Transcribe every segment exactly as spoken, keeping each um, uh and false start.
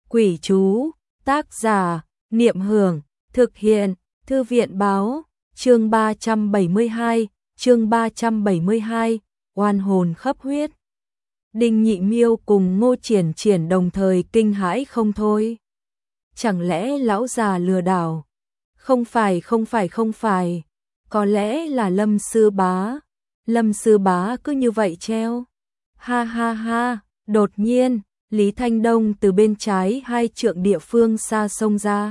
Quỷ chú, tác giả, Niệm Hưởng, thực hiện, Thư viện báo, chương ba trăm bảy mươi hai, chương ba trăm bảy mươi hai, oan hồn khắp huyết. Đinh Nhị Miêu cùng Ngô Triển Triển đồng thời kinh hãi không thôi. Chẳng lẽ lão già lừa đảo? Không phải, không phải, không phải, có lẽ là Lâm Sư Bá. Lâm Sư Bá cứ như vậy treo. Ha ha ha, đột nhiên, Lý Thanh Đông từ bên trái hai trượng địa phương xa xông ra.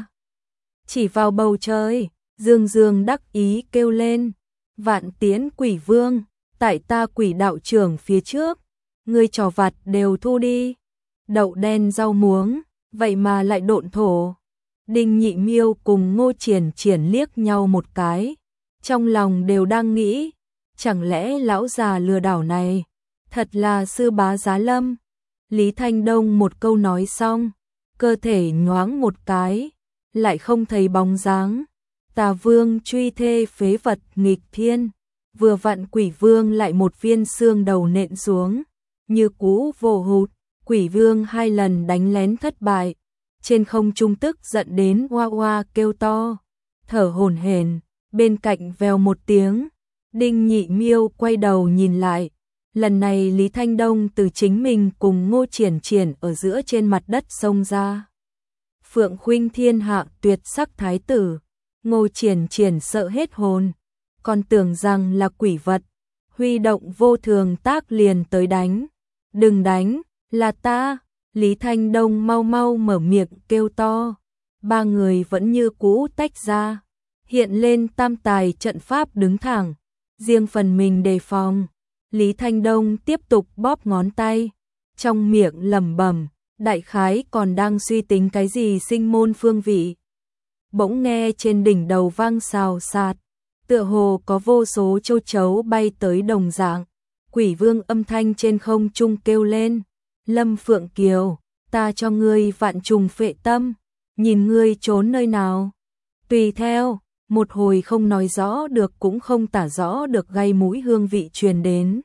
Chỉ vào bầu trời, dương dương đắc ý kêu lên, Vạn Tiễn Quỷ Vương, tại ta Quỷ đạo trưởng phía trước, ngươi trò vặt đều thu đi. Đậu đen rau muống, vậy mà lại độn thổ. Đinh Nhị Miêu cùng Ngô Triển Triển liếc nhau một cái, trong lòng đều đang nghĩ, chẳng lẽ lão già lừa đảo này thật là Sư Bá Giá Lâm? Lý Thanh Đông một câu nói xong, cơ thể nhoáng một cái, lại không thấy bóng dáng. Tà Vương truy thê phế vật nghịch thiên, vừa vặn Quỷ Vương lại một viên xương đầu nện xuống, như cú vô hụt. Quỷ Vương hai lần đánh lén thất bại, trên không trung tức giận đến oa oa kêu to, thở hổn hển. Bên cạnh vèo một tiếng, Đinh Nhị Miêu quay đầu nhìn lại. Lần này Lý Thanh Đông từ chính mình cùng Ngô Triển Triển ở giữa trên mặt đất xông ra. Phượng Khuynh thiên hạ tuyệt sắc thái tử, Ngô Triển Triển sợ hết hồn, còn tưởng rằng là quỷ vật, huy động vô thường tác liền tới đánh. Đừng đánh, là ta. Lý Thanh Đông mau mau mở miệng kêu to. Ba người vẫn như cũ tách ra, hiện lên tam tài trận pháp đứng thẳng, riêng phần mình đề phòng. Lý Thanh Đông tiếp tục bóp ngón tay, trong miệng lẩm bẩm, đại khái còn đang suy tính cái gì sinh môn phương vị. Bỗng nghe trên đỉnh đầu vang xào xạc, tựa hồ có vô số châu chấu bay tới đồng dạng. Quỷ Vương âm thanh trên không trung kêu lên, Lâm Phượng Kiều, ta cho ngươi vạn trùng phệ tâm, nhìn ngươi trốn nơi nào. Tùy theo, một hồi không nói rõ được cũng không tả rõ được gây mũi hương vị truyền đến,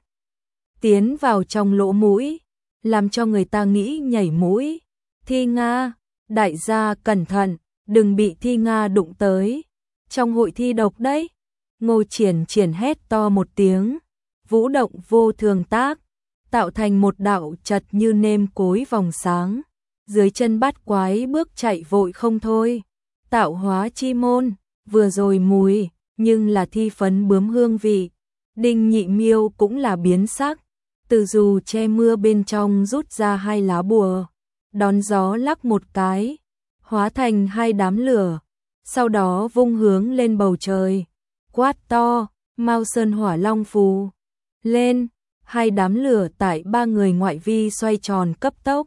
tiến vào trong lỗ mũi, làm cho người ta nghĩ nhảy mũi. Thi Nga, đại gia cẩn thận, đừng bị Thi Nga đụng tới, trong hội thi độc đấy. Ngô Triển Triển hét to một tiếng, vũ động vô thường tác, tạo thành một đạo chật như nêm cối vòng sáng, dưới chân bát quái bước chạy vội không thôi. Tạo hóa chi môn, vừa rồi mùi, nhưng là thi phấn bướm hương vị. Đinh Nhị Miêu cũng là biến sắc, từ dù che mưa bên trong rút ra hai lá bùa, đón gió lắc một cái, hóa thành hai đám lửa, sau đó vung hướng lên bầu trời, quát to, Mao Sơn Hỏa Long phù lên. Hai đám lửa tại ba người ngoại vi xoay tròn cấp tốc,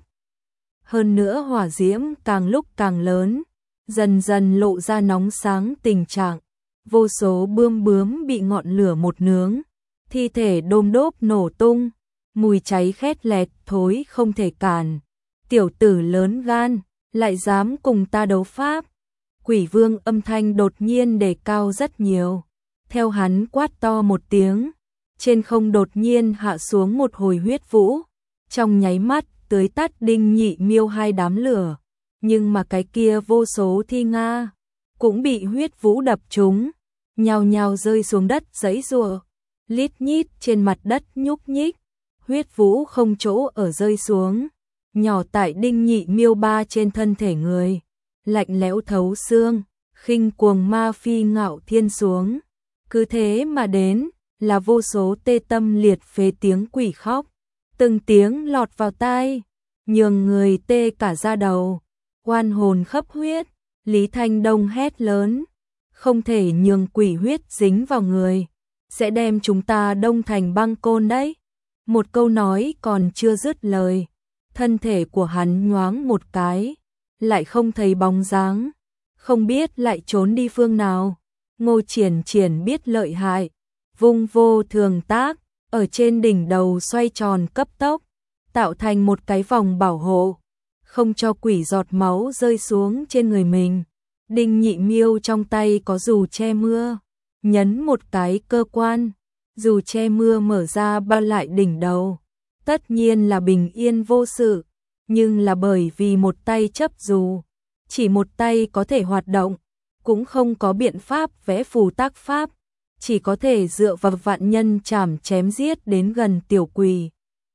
hơn nữa hỏa diễm càng lúc càng lớn, dần dần lộ ra nóng sáng tình trạng. Vô số bươm bướm bị ngọn lửa một nướng, thi thể đôm đốp nổ tung, mùi cháy khét lẹt thối không thể cản. Tiểu tử lớn gan, lại dám cùng ta đấu pháp. Quỷ Vương âm thanh đột nhiên đề cao rất nhiều, theo hắn quát to một tiếng, trên không đột nhiên hạ xuống một hồi huyết vũ, trong nháy mắt tưới tắt Đinh Nhị Miêu hai đám lửa. Nhưng mà cái kia vô số Thi Nga cũng bị huyết vũ đập trúng, nhào nhào rơi xuống đất giãy giụa, lít nhít trên mặt đất nhúc nhích, huyết vũ không chỗ ở rơi xuống, nhỏ tại Đinh Nhị Miêu ba trên thân thể người, lạnh lẽo thấu xương, khinh cuồng ma phi ngạo thiên xuống. Cứ thế mà đến, là vô số tê tâm liệt phế tiếng quỷ khóc, từng tiếng lọt vào tai, nhường người tê cả da đầu. Oan hồn khắp huyết, Lý Thanh Đông hét lớn, không thể nhường quỷ huyết dính vào người, sẽ đem chúng ta đông thành băng côn đấy. Một câu nói còn chưa dứt lời, thân thể của hắn nhoáng một cái, lại không thấy bóng dáng, không biết lại trốn đi phương nào. Ngô Triển Triển biết lợi hại, vung vô thường tác, ở trên đỉnh đầu xoay tròn cấp tốc, tạo thành một cái vòng bảo hộ, không cho quỷ giọt máu rơi xuống trên người mình. Đinh Nhị Miêu trong tay có dù che mưa, nhấn một cái cơ quan, dù che mưa mở ra bao lại đỉnh đầu, tất nhiên là bình yên vô sự. nhưng là bởi vì một tay chấp dù, chỉ một tay có thể hoạt động, cũng không có biện pháp vẽ phù tác pháp, chỉ có thể dựa vào vạn nhân chảm chém giết đến gần tiểu quỷ.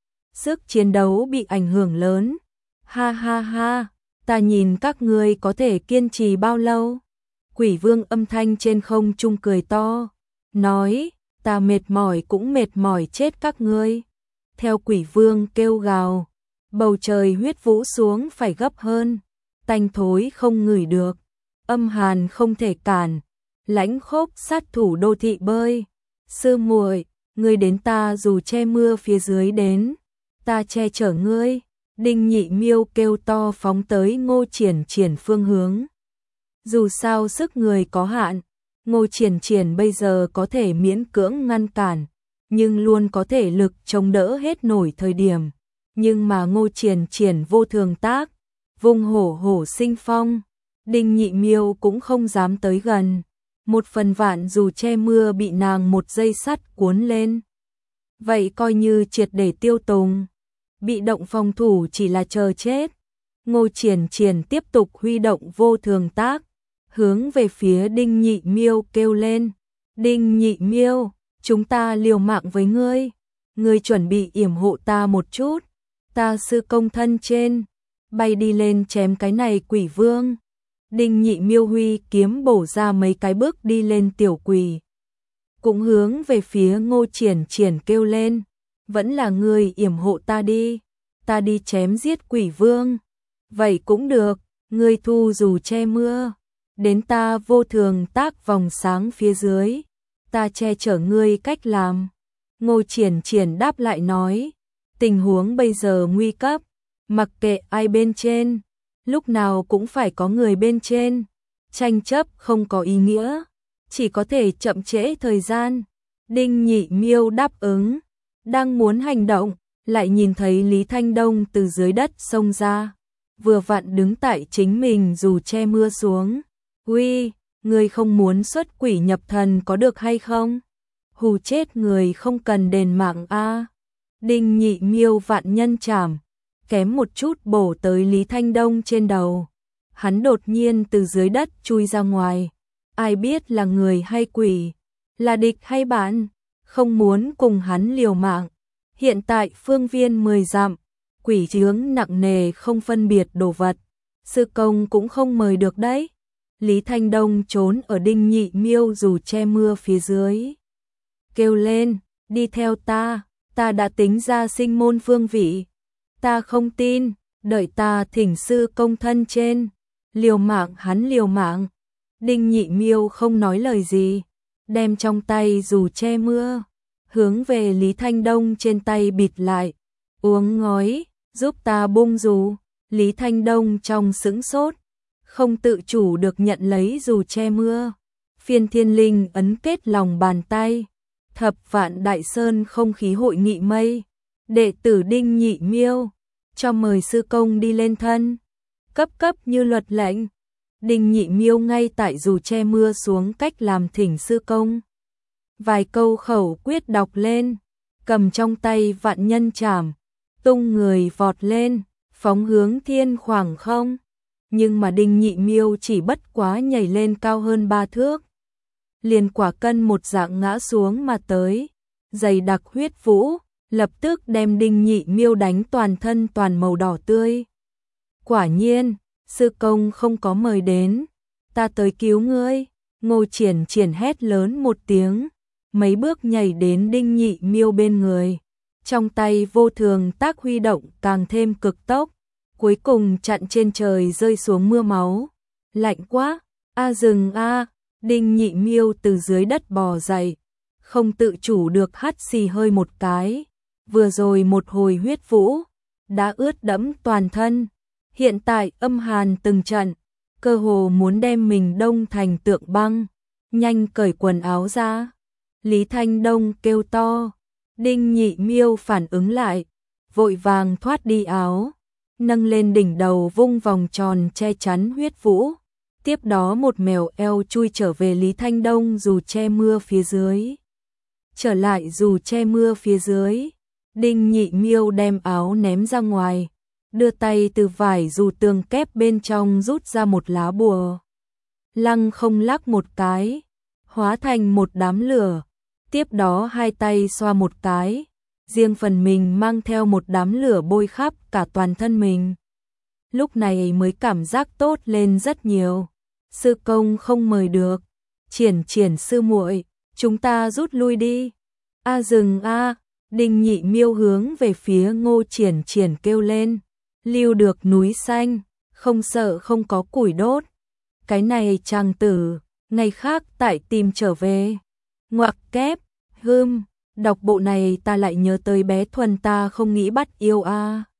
Sức chiến đấu bị ảnh hưởng lớn. Ha ha ha, ta nhìn các ngươi có thể kiên trì bao lâu? Quỷ vương âm thanh trên không trung cười to, nói, ta mệt mỏi cũng mệt mỏi chết các ngươi. Theo quỷ vương kêu gào, bầu trời huyết vũ xuống phải gấp hơn, tanh thối không ngửi được, âm hàn không thể cản, lãnh khốc sát thủ đô thị bơi. Sư muội, ngươi đến ta dù che mưa phía dưới đến, ta che chở ngươi. Đinh Nhị Miêu kêu to phóng tới Ngô Triển Triển phương hướng. Dù sao sức người có hạn, Ngô Triển Triển bây giờ có thể miễn cưỡng ngăn cản, nhưng luôn có thể lực chống đỡ hết nổi thời điểm. Nhưng mà Ngô Triển Triển vô thường tác, vùng hổ hổ sinh phong, Đinh Nhị Miêu cũng không dám tới gần. Một phần vạn dù che mưa bị nàng một dây sắt cuốn lên, vậy coi như triệt để tiêu tùng. Bị động phòng thủ chỉ là chờ chết. Ngô Triển Triển tiếp tục huy động vô thường tác, hướng về phía Đinh Nhị Miêu kêu lên. Đinh Nhị Miêu, chúng ta liều mạng với ngươi. Ngươi chuẩn bị yểm hộ ta một chút. Ta sư công thân trên, bay đi lên chém cái này quỷ vương. Đinh Nhị Miêu huy kiếm bổ ra mấy cái bước đi lên tiểu quỷ. Cũng hướng về phía Ngô Triển Triển kêu lên. Vẫn là ngươi yểm hộ ta đi, ta đi chém giết quỷ vương. Vậy cũng được, ngươi thu dù che mưa, đến ta vô thường tác vòng sáng phía dưới, ta che chở ngươi cách làm. Ngô Triển Triển đáp lại nói, tình huống bây giờ nguy cấp, mặc kệ ai bên trên, lúc nào cũng phải có người bên trên, tranh chấp không có ý nghĩa, chỉ có thể chậm trễ thời gian. Đinh Nhị Miêu đáp ứng. Đang muốn hành động, lại nhìn thấy Lý Thanh Đông từ dưới đất xông ra, vừa vặn đứng tại chính mình dù che mưa xuống. Uy, người không muốn xuất quỷ nhập thần có được hay không? Hù chết người không cần đền mạng a. Đinh Nhị Miêu vạn nhân chảm, kém một chút bổ tới Lý Thanh Đông trên đầu. Hắn đột nhiên từ dưới đất chui ra ngoài, ai biết là người hay quỷ, là địch hay bạn. Không muốn cùng hắn liều mạng. Hiện tại phương viên mười dặm, quỷ chướng nặng nề không phân biệt đồ vật. Sư công cũng không mời được đấy. Lý Thanh Đông trốn ở Đinh Nhị Miêu dù che mưa phía dưới. Kêu lên, đi theo ta, ta đã tính ra sinh môn phương vị. Ta không tin, đợi ta thỉnh sư công thân trên. Liều mạng hắn liều mạng. Đinh Nhị Miêu không nói lời gì, đem trong tay dù che mưa, hướng về Lý Thanh Đông trên tay bịt lại. Uống ngói, giúp ta bung dù. Lý Thanh Đông trong sững sốt, không tự chủ được nhận lấy dù che mưa. Phiên Thiên Linh ấn kết lòng bàn tay. Thập Vạn Đại Sơn không khí hội nghị mây. Đệ tử Đinh Nhị Miêu, cho mời sư công đi lên thân. Cấp cấp như luật lệnh. Đinh Nhị Miêu ngay tại dù che mưa xuống cách làm thỉnh sư công. Vài câu khẩu quyết đọc lên, cầm trong tay vạn nhân chảm, tung người vọt lên, phóng hướng thiên khoảng không. Nhưng mà Đinh Nhị Miêu chỉ bất quá nhảy lên cao hơn ba thước, liền quả cân một dạng ngã xuống mà tới. Dày đặc huyết vũ, lập tức đem Đinh Nhị Miêu đánh toàn thân toàn màu đỏ tươi. Quả nhiên, sư công không có mời đến, ta tới cứu ngươi. Ngô Triển Triển hét lớn một tiếng, mấy bước nhảy đến Đinh Nhị Miêu bên người. Trong tay vô thường tác huy động càng thêm cực tốc, cuối cùng chặn trên trời rơi xuống mưa máu. Lạnh quá, a dừng a. Đinh Nhị Miêu từ dưới đất bò dậy, không tự chủ được hắt xì hơi một cái. Vừa rồi một hồi huyết vũ đã ướt đẫm toàn thân, hiện tại âm hàn từng trận, cơ hồ muốn đem mình đông thành tượng băng. Nhanh cởi quần áo ra. Lý Thanh Đông kêu to. Đinh Nhị Miêu phản ứng lại, vội vàng thoát đi áo, nâng lên đỉnh đầu vung vòng tròn che chắn huyết vũ. Tiếp đó một mèo eo chui trở về Lý Thanh Đông dù che mưa phía dưới. Trở lại dù che mưa phía dưới, Đinh Nhị Miêu đem áo ném ra ngoài, đưa tay từ vải dù tường kép bên trong rút ra một lá bùa. Lăng không lắc một cái, hóa thành một đám lửa, tiếp đó hai tay xoa một cái, riêng phần mình mang theo một đám lửa bôi khắp cả toàn thân mình. Lúc này mới cảm giác tốt lên rất nhiều. Sư công không mời được, Triển Triển sư muội, chúng ta rút lui đi. A dừng a, Đinh Nhị Miêu hướng về phía Ngô Triển Triển kêu lên, lưu được núi xanh, không sợ không có củi đốt. Cái này chàng tử, ngày khác tại tìm trở về. Ngoặc kép, hưm, đọc bộ này ta lại nhớ tới bé Thuần ta không nghĩ bắt yêu a.